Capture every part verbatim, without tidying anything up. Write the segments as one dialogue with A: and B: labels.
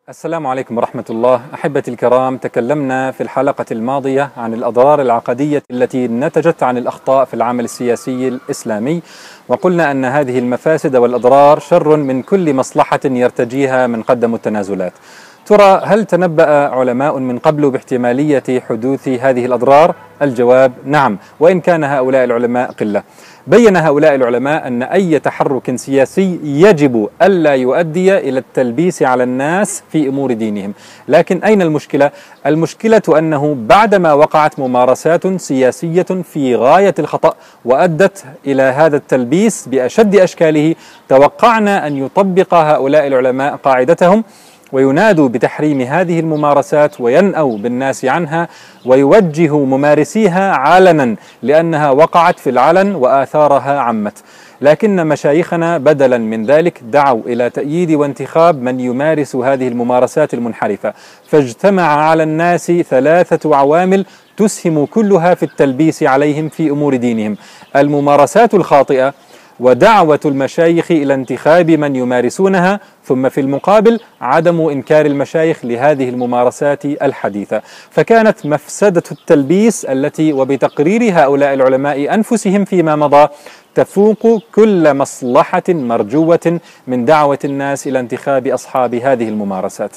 A: السلام عليكم ورحمة الله. أحبتي الكرام، تكلمنا في الحلقة الماضية عن الأضرار العقدية التي نتجت عن الأخطاء في العمل السياسي الإسلامي، وقلنا أن هذه المفاسد والأضرار شر من كل مصلحة يرتجيها من قدم التنازلات. ترى هل تنبأ علماء من قبل باحتمالية حدوث هذه الأضرار؟ الجواب نعم، وإن كان هؤلاء العلماء قلة. بين هؤلاء العلماء أن أي تحرك سياسي يجب ألا يؤدي إلى التلبيس على الناس في أمور دينهم. لكن أين المشكلة؟ المشكلة أنه بعدما وقعت ممارسات سياسية في غاية الخطأ وأدت إلى هذا التلبيس بأشد أشكاله، توقعنا أن يطبق هؤلاء العلماء قاعدتهم وينادوا بتحريم هذه الممارسات وينأوا بالناس عنها ويوجهوا ممارسيها علنا، لأنها وقعت في العلن وآثارها عمت. لكن مشايخنا بدلا من ذلك دعوا إلى تأييد وانتخاب من يمارس هذه الممارسات المنحرفة، فاجتمع على الناس ثلاثة عوامل تسهم كلها في التلبيس عليهم في أمور دينهم: الممارسات الخاطئة، ودعوة المشايخ إلى انتخاب من يمارسونها، ثم في المقابل عدم إنكار المشايخ لهذه الممارسات الحديثة. فكانت مفسدة التلبيس التي وبتقرير هؤلاء العلماء أنفسهم فيما مضى تفوق كل مصلحة مرجوة من دعوة الناس إلى انتخاب أصحاب هذه الممارسات.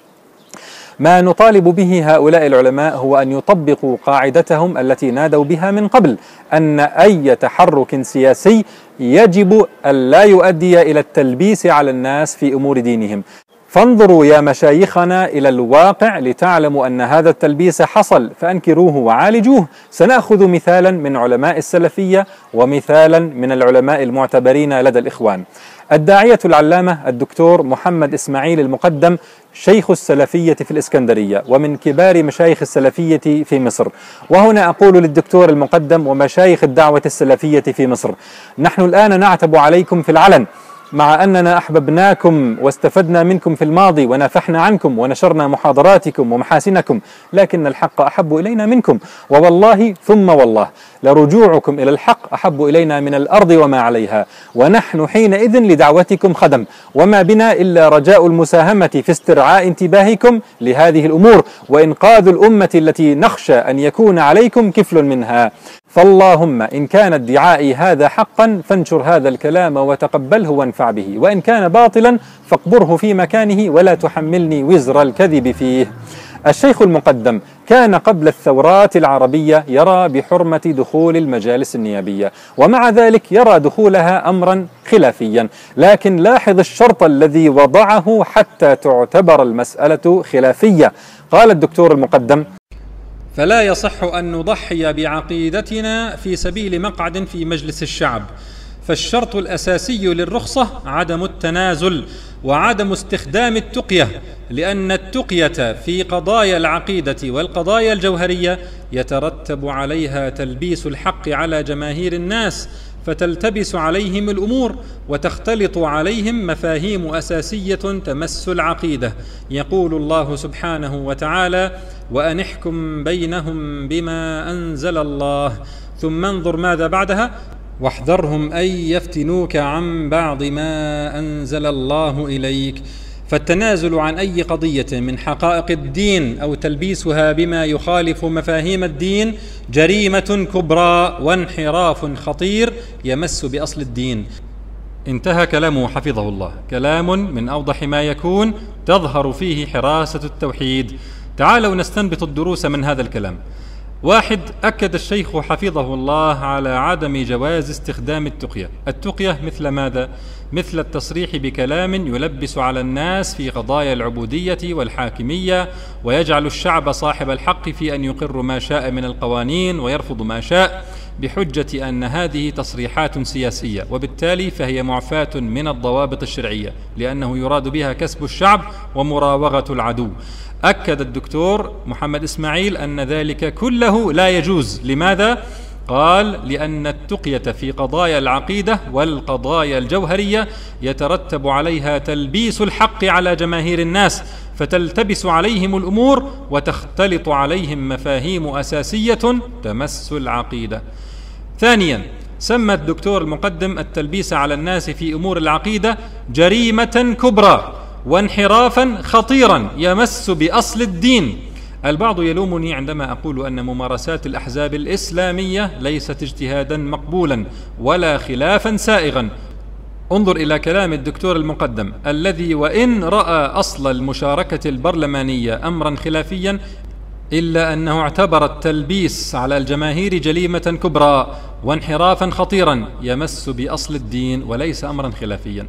A: ما نطالب به هؤلاء العلماء هو أن يطبقوا قاعدتهم التي نادوا بها من قبل، أن أي تحرك سياسي يجب أن لا يؤدي إلى التلبيس على الناس في أمور دينهم. فانظروا يا مشايخنا إلى الواقع لتعلموا أن هذا التلبيس حصل، فأنكروه وعالجوه. سنأخذ مثالا من علماء السلفية ومثالا من العلماء المعتبرين لدى الإخوان. الداعية العلامة الدكتور محمد إسماعيل المقدم شيخ السلفية في الإسكندرية ومن كبار مشايخ السلفية في مصر. وهنا أقول للدكتور المقدم ومشايخ الدعوة السلفية في مصر: نحن الآن نعتب عليكم في العلن، مع أننا أحببناكم واستفدنا منكم في الماضي ونافحنا عنكم ونشرنا محاضراتكم ومحاسنكم، لكن الحق أحب إلينا منكم، ووالله ثم والله لرجوعكم إلى الحق أحب إلينا من الأرض وما عليها، ونحن حينئذ لدعوتكم خدم، وما بنا إلا رجاء المساهمة في استرعاء انتباهكم لهذه الأمور وإنقاذ الأمة التي نخشى أن يكون عليكم كفل منها. فاللهم إن كان ادعائي هذا حقا فانشر هذا الكلام وتقبله وانفع به، وإن كان باطلا فاقبره في مكانه ولا تحملني وزر الكذب فيه. الشيخ المقدم كان قبل الثورات العربية يرى بحرمة دخول المجالس النيابية، ومع ذلك يرى دخولها أمرا خلافيا. لكن لاحظ الشرط الذي وضعه حتى تعتبر المسألة خلافية. قال الدكتور المقدم:
B: فلا يصح أن نضحي بعقيدتنا في سبيل مقعد في مجلس الشعب، فالشرط الأساسي للرخصة عدم التنازل وعدم استخدام التقية، لأن التقية في قضايا العقيدة والقضايا الجوهرية يترتب عليها تلبيس الحق على جماهير الناس، فتلتبس عليهم الأمور وتختلط عليهم مفاهيم أساسية تمس العقيدة. يقول الله سبحانه وتعالى: وأن احكم بينهم بما أنزل الله، ثم انظر ماذا بعدها: واحذرهم أن يفتنوك عن بعض ما أنزل الله إليك. فالتنازل عن أي قضية من حقائق الدين أو تلبيسها بما يخالف مفاهيم الدين جريمة كبرى وانحراف خطير يمس بأصل الدين. انتهى كلامه حفظه الله، كلام من أوضح ما يكون تظهر فيه حراسة التوحيد. تعالوا نستنبط الدروس من هذا الكلام. واحد: أكد الشيخ حفظه الله على عدم جواز استخدام التقية. التقية مثل ماذا؟ مثل التصريح بكلام يلبس على الناس في قضايا العبودية والحاكمية، ويجعل الشعب صاحب الحق في أن يقر ما شاء من القوانين ويرفض ما شاء، بحجة أن هذه تصريحات سياسية، وبالتالي فهي معفاة من الضوابط الشرعية، لأنه يراد بها كسب الشعب ومراوغة العدو. أكد الدكتور محمد إسماعيل أن ذلك كله لا يجوز. لماذا؟ قال: لأن التقية في قضايا العقيدة والقضايا الجوهرية يترتب عليها تلبيس الحق على جماهير الناس، فتلتبس عليهم الأمور وتختلط عليهم مفاهيم أساسية تمس العقيدة. ثانيا: سمى الدكتور المقدم التلبيس على الناس في أمور العقيدة جريمة كبرى وانحرافا خطيرا يمس بأصل الدين. البعض يلومني عندما أقول أن ممارسات الأحزاب الإسلامية ليست اجتهادا مقبولا ولا خلافا سائغا. انظر إلى كلام الدكتور المقدم الذي وإن رأى أصل المشاركة البرلمانية أمرا خلافيا إلا أنه اعتبر التلبيس على الجماهير جريمة كبرى وانحرافا خطيرا يمس بأصل الدين وليس أمرا خلافيا.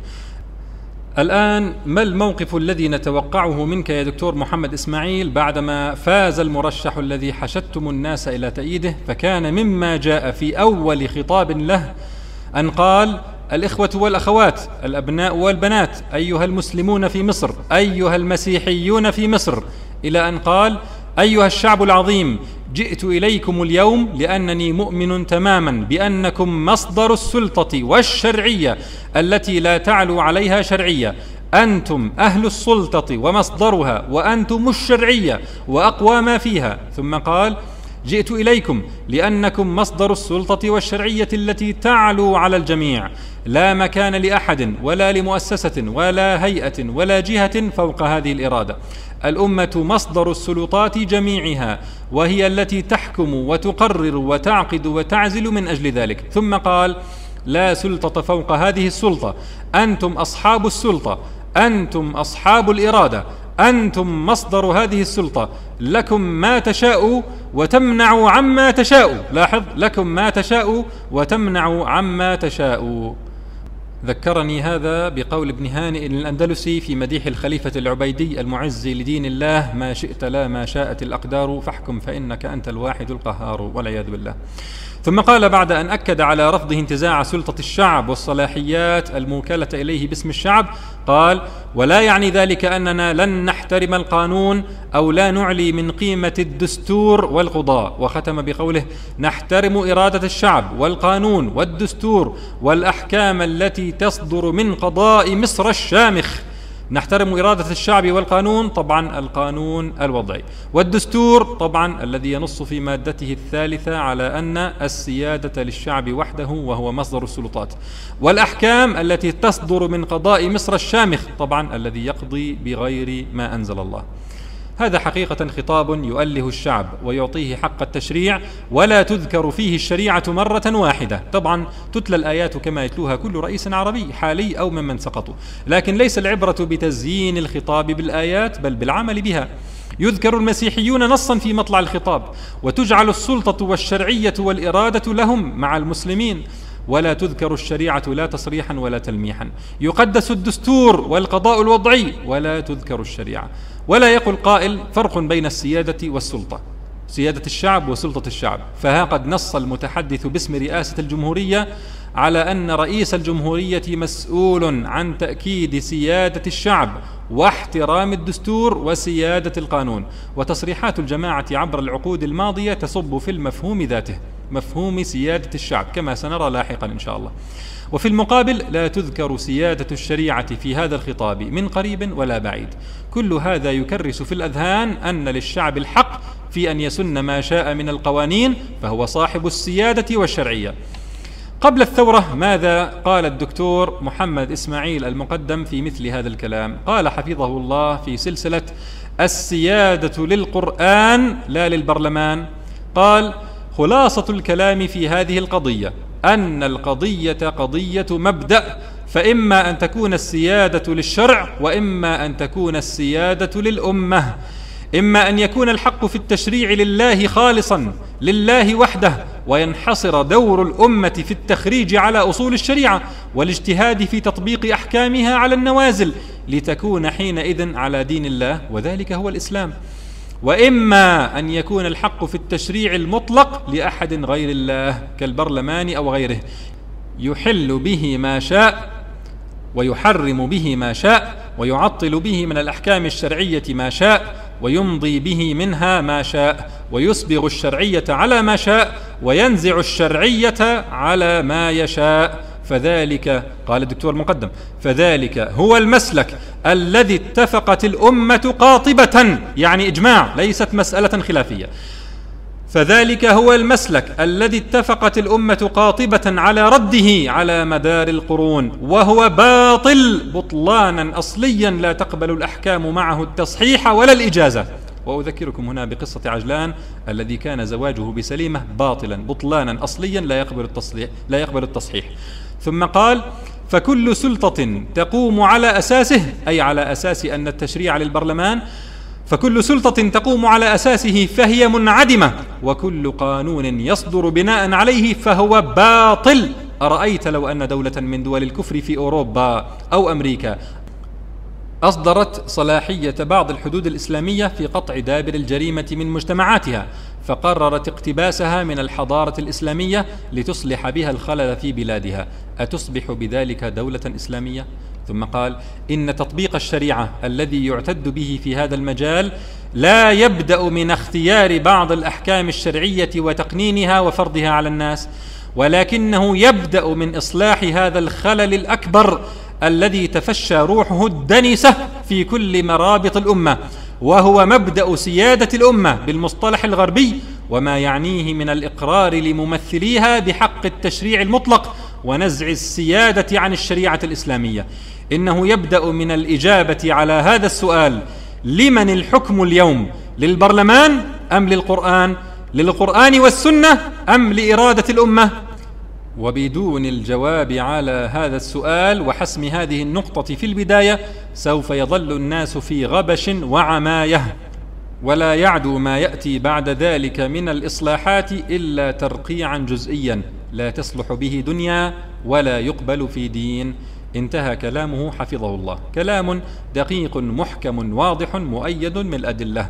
B: الآن ما الموقف الذي نتوقعه منك يا دكتور محمد إسماعيل بعدما فاز المرشح الذي حشدتم الناس إلى تأييده؟ فكان مما جاء في أول خطاب له أن قال: الإخوة والأخوات، الأبناء والبنات، أيها المسلمون في مصر، أيها المسيحيون في مصر، إلى أن قال: أيها الشعب العظيم، جئت إليكم اليوم لأنني مؤمن تماما بأنكم مصدر السلطة والشرعية التي لا تعلو عليها شرعية. أنتم أهل السلطة ومصدرها، وأنتم الشرعية وأقوى ما فيها. ثم قال: جئت إليكم لأنكم مصدر السلطة والشرعية التي تعلو على الجميع، لا مكان لأحد ولا لمؤسسة ولا هيئة ولا جهة فوق هذه الإرادة. الأمة مصدر السلطات جميعها، وهي التي تحكم وتقرر وتعقد وتعزل من أجل ذلك. ثم قال: لا سلطة فوق هذه السلطة، أنتم أصحاب السلطة، أنتم أصحاب الإرادة، أنتم مصدر هذه السلطة، لكم ما تشاء وتمنع عما تشاء. لاحظ: لكم ما تشاء وتمنع عما تشاء. ذكرني هذا بقول ابن هانئ الأندلسي في مديح الخليفة العبيدي المعز لدين الله: ما شئت لا ما شاءت الأقدار، فاحكم فإنك أنت الواحد القهار، والعياذ بالله. ثم قال بعد أن أكد على رفضه انتزاع سلطة الشعب والصلاحيات الموكلة إليه باسم الشعب، قال: ولا يعني ذلك أننا لن نحترم القانون أو لا نعلي من قيمة الدستور والقضاء. وختم بقوله: نحترم إرادة الشعب والقانون والدستور والأحكام التي تصدر من قضاء مصر الشامخ. نحترم إرادة الشعب والقانون، طبعا القانون الوضعي، والدستور طبعا الذي ينص في مادته الثالثة على أن السيادة للشعب وحده وهو مصدر السلطات، والأحكام التي تصدر من قضاء مصر الشامخ، طبعا الذي يقضي بغير ما أنزل الله. هذا حقيقة خطاب يؤله الشعب ويعطيه حق التشريع، ولا تذكر فيه الشريعة مرة واحدة. طبعا تتلى الآيات كما يتلوها كل رئيس عربي حالي أو ممن سقطوا، لكن ليس العبرة بتزيين الخطاب بالآيات بل بالعمل بها. يذكر المسيحيون نصا في مطلع الخطاب، وتجعل السلطة والشرعية والإرادة لهم مع المسلمين، ولا تذكر الشريعة لا تصريحا ولا تلميحا. يقدس الدستور والقضاء الوضعي ولا تذكر الشريعة. ولا يقول قائل: فرق بين السيادة والسلطة، سيادة الشعب وسلطة الشعب. فها قد نص المتحدث باسم رئاسة الجمهورية على أن رئيس الجمهورية مسؤول عن تأكيد سيادة الشعب واحترام الدستور وسيادة القانون. وتصريحات الجماعة عبر العقود الماضية تصب في المفهوم ذاته، مفهوم سيادة الشعب، كما سنرى لاحقا إن شاء الله. وفي المقابل لا تذكر سيادة الشريعة في هذا الخطاب من قريب ولا بعيد. كل هذا يكرس في الأذهان أن للشعب الحق في أن يسن ما شاء من القوانين، فهو صاحب السيادة والشرعية. قبل الثورة ماذا قال الدكتور محمد إسماعيل المقدم في مثل هذا الكلام؟ قال حفظه الله في سلسلة السيادة للقرآن لا للبرلمان، قال: خلاصة الكلام في هذه القضية أن القضية قضية مبدأ، فإما أن تكون السيادة للشرع وإما أن تكون السيادة للأمة. إما أن يكون الحق في التشريع لله خالصا لله وحده، وينحصر دور الأمة في التخريج على أصول الشريعة والاجتهاد في تطبيق أحكامها على النوازل، لتكون حينئذ على دين الله، وذلك هو الإسلام. وإما أن يكون الحق في التشريع المطلق لأحد غير الله كالبرلمان أو غيره، يحل به ما شاء ويحرم به ما شاء ويعطل به من الأحكام الشرعية ما شاء ويمضي به منها ما شاء، ويسبغ الشرعية على ما شاء وينزع الشرعية على ما يشاء. فذلك، قال الدكتور المقدم، فذلك هو المسلك الذي اتفقت الأمة قاطبة، يعني إجماع، ليست مسألة خلافية. فذلك هو المسلك الذي اتفقت الأمة قاطبة على رده على مدار القرون، وهو باطل بطلانا أصليا لا تقبل الأحكام معه التصحيح ولا الإجازة. وأذكركم هنا بقصة عجلان الذي كان زواجه بسليمة باطلا بطلانا أصليا لا يقبل التصحيح, لا يقبل التصحيح. ثم قال: فكل سلطة تقوم على أساسه، أي على أساس أن التشريع للبرلمان، فكل سلطة تقوم على أساسه فهي منعدمة، وكل قانون يصدر بناء عليه فهو باطل. أرأيت لو أن دولة من دول الكفر في أوروبا أو أمريكا أصدرت صلاحية بعض الحدود الإسلامية في قطع دابر الجريمة من مجتمعاتها، فقررت اقتباسها من الحضارة الإسلامية لتصلح بها الخلل في بلادها، أتصبح بذلك دولة إسلامية؟ ثم قال: إن تطبيق الشريعة الذي يعتد به في هذا المجال لا يبدأ من اختيار بعض الأحكام الشرعية وتقنينها وفرضها على الناس، ولكنه يبدأ من إصلاح هذا الخلل الأكبر الذي تفشى روحه الدنسة في كل مرابط الأمة، وهو مبدأ سيادة الأمة بالمصطلح الغربي، وما يعنيه من الإقرار لممثليها بحق التشريع المطلق ونزع السيادة عن الشريعة الإسلامية. إنه يبدأ من الإجابة على هذا السؤال: لمن الحكم اليوم؟ للبرلمان أم للقرآن؟ للقرآن والسنة أم لإرادة الأمة؟ وبدون الجواب على هذا السؤال وحسم هذه النقطة في البداية سوف يظل الناس في غبش وعماية، ولا يعدو ما يأتي بعد ذلك من الإصلاحات إلا ترقيعا جزئيا لا تصلح به دنيا ولا يقبل في دين. انتهى كلامه حفظه الله. كلام دقيق محكم واضح مؤيد من الأدلة.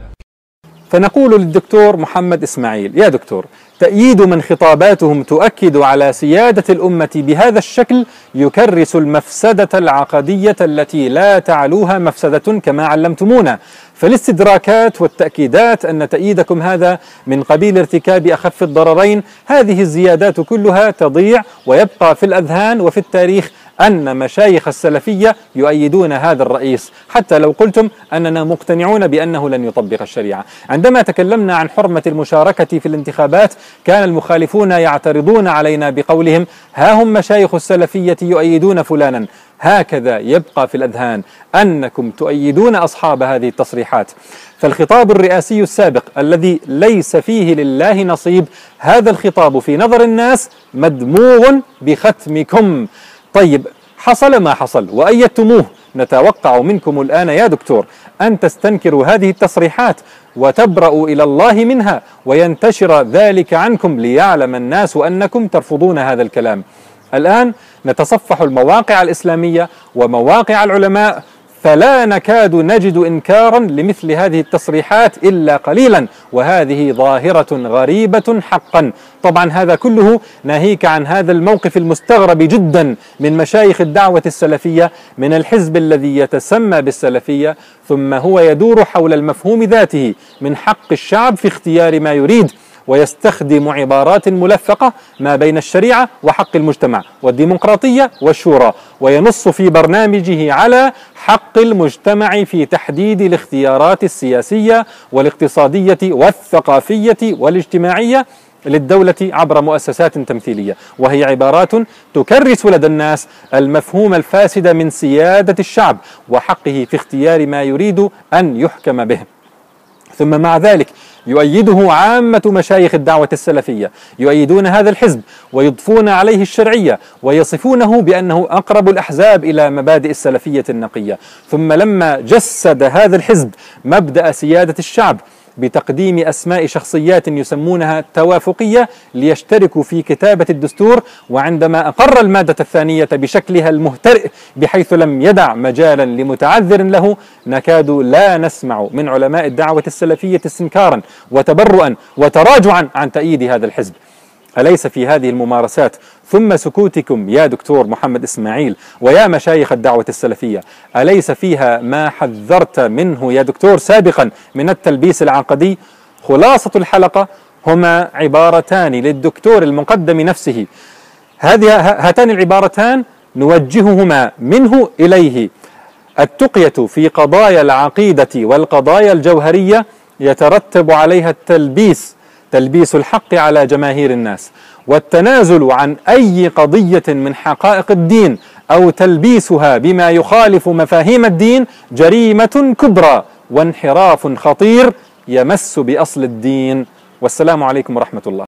A: فنقول للدكتور محمد إسماعيل: يا دكتور، تأييد من خطاباتهم تؤكد على سيادة الأمة بهذا الشكل يكرس المفسدة العقدية التي لا تعلوها مفسدة كما علمتمونا، فالاستدراكات والتأكيدات أن تأييدكم هذا من قبيل ارتكاب أخف الضررين، هذه الزيادات كلها تضيع ويبقى في الأذهان وفي التاريخ أن مشايخ السلفية يؤيدون هذا الرئيس، حتى لو قلتم أننا مقتنعون بأنه لن يطبق الشريعة. عندما تكلمنا عن حرمة المشاركة في الانتخابات كان المخالفون يعترضون علينا بقولهم: ها هم مشايخ السلفية يؤيدون فلانا. هكذا يبقى في الأذهان أنكم تؤيدون أصحاب هذه التصريحات. فالخطاب الرئاسي السابق الذي ليس فيه لله نصيب، هذا الخطاب في نظر الناس مدموغ بختمكم. طيب، حصل ما حصل وأيدتموه، نتوقع منكم الآن يا دكتور أن تستنكروا هذه التصريحات وتبرأوا إلى الله منها وينتشر ذلك عنكم ليعلم الناس أنكم ترفضون هذا الكلام. الآن نتصفح المواقع الإسلامية ومواقع العلماء، فلا نكاد نجد إنكارا لمثل هذه التصريحات إلا قليلا، وهذه ظاهرة غريبة حقا. طبعا هذا كله ناهيك عن هذا الموقف المستغرب جدا من مشايخ الدعوة السلفية من الحزب الذي يتسمى بالسلفية، ثم هو يدور حول المفهوم ذاته من حق الشعب في اختيار ما يريد، ويستخدم عبارات ملفقة ما بين الشريعة وحق المجتمع والديمقراطية والشورى، وينص في برنامجه على حق المجتمع في تحديد الاختيارات السياسية والاقتصادية والثقافية والاجتماعية للدولة عبر مؤسسات تمثيلية، وهي عبارات تكرس لدى الناس المفهوم الفاسد من سيادة الشعب وحقه في اختيار ما يريد أن يحكم به. ثم مع ذلك يؤيده عامة مشايخ الدعوة السلفية، يؤيدون هذا الحزب ويضفون عليه الشرعية ويصفونه بأنه أقرب الأحزاب إلى مبادئ السلفية النقية. ثم لما جسد هذا الحزب مبدأ سيادة الشعب بتقديم أسماء شخصيات يسمونها توافقية ليشتركوا في كتابة الدستور، وعندما أقر المادة الثانية بشكلها المهترئ بحيث لم يدع مجالا لمتعذر له، نكاد لا نسمع من علماء الدعوة السلفية استنكارا وتبرؤا وتراجعا عن تأييد هذا الحزب. أليس في هذه الممارسات ثم سكوتكم يا دكتور محمد إسماعيل ويا مشايخ الدعوة السلفية، أليس فيها ما حذرت منه يا دكتور سابقا من التلبيس العقدي؟ خلاصة الحلقة هما عبارتان للدكتور المقدم نفسه، هذه هاتان العبارتان نوجههما منه إليه: التقية في قضايا العقيدة والقضايا الجوهرية يترتب عليها التلبيس تلبيس الحق على جماهير الناس، والتنازل عن أي قضية من حقائق الدين أو تلبيسها بما يخالف مفاهيم الدين جريمة كبرى وانحراف خطير يمس بأصل الدين. والسلام عليكم ورحمة الله.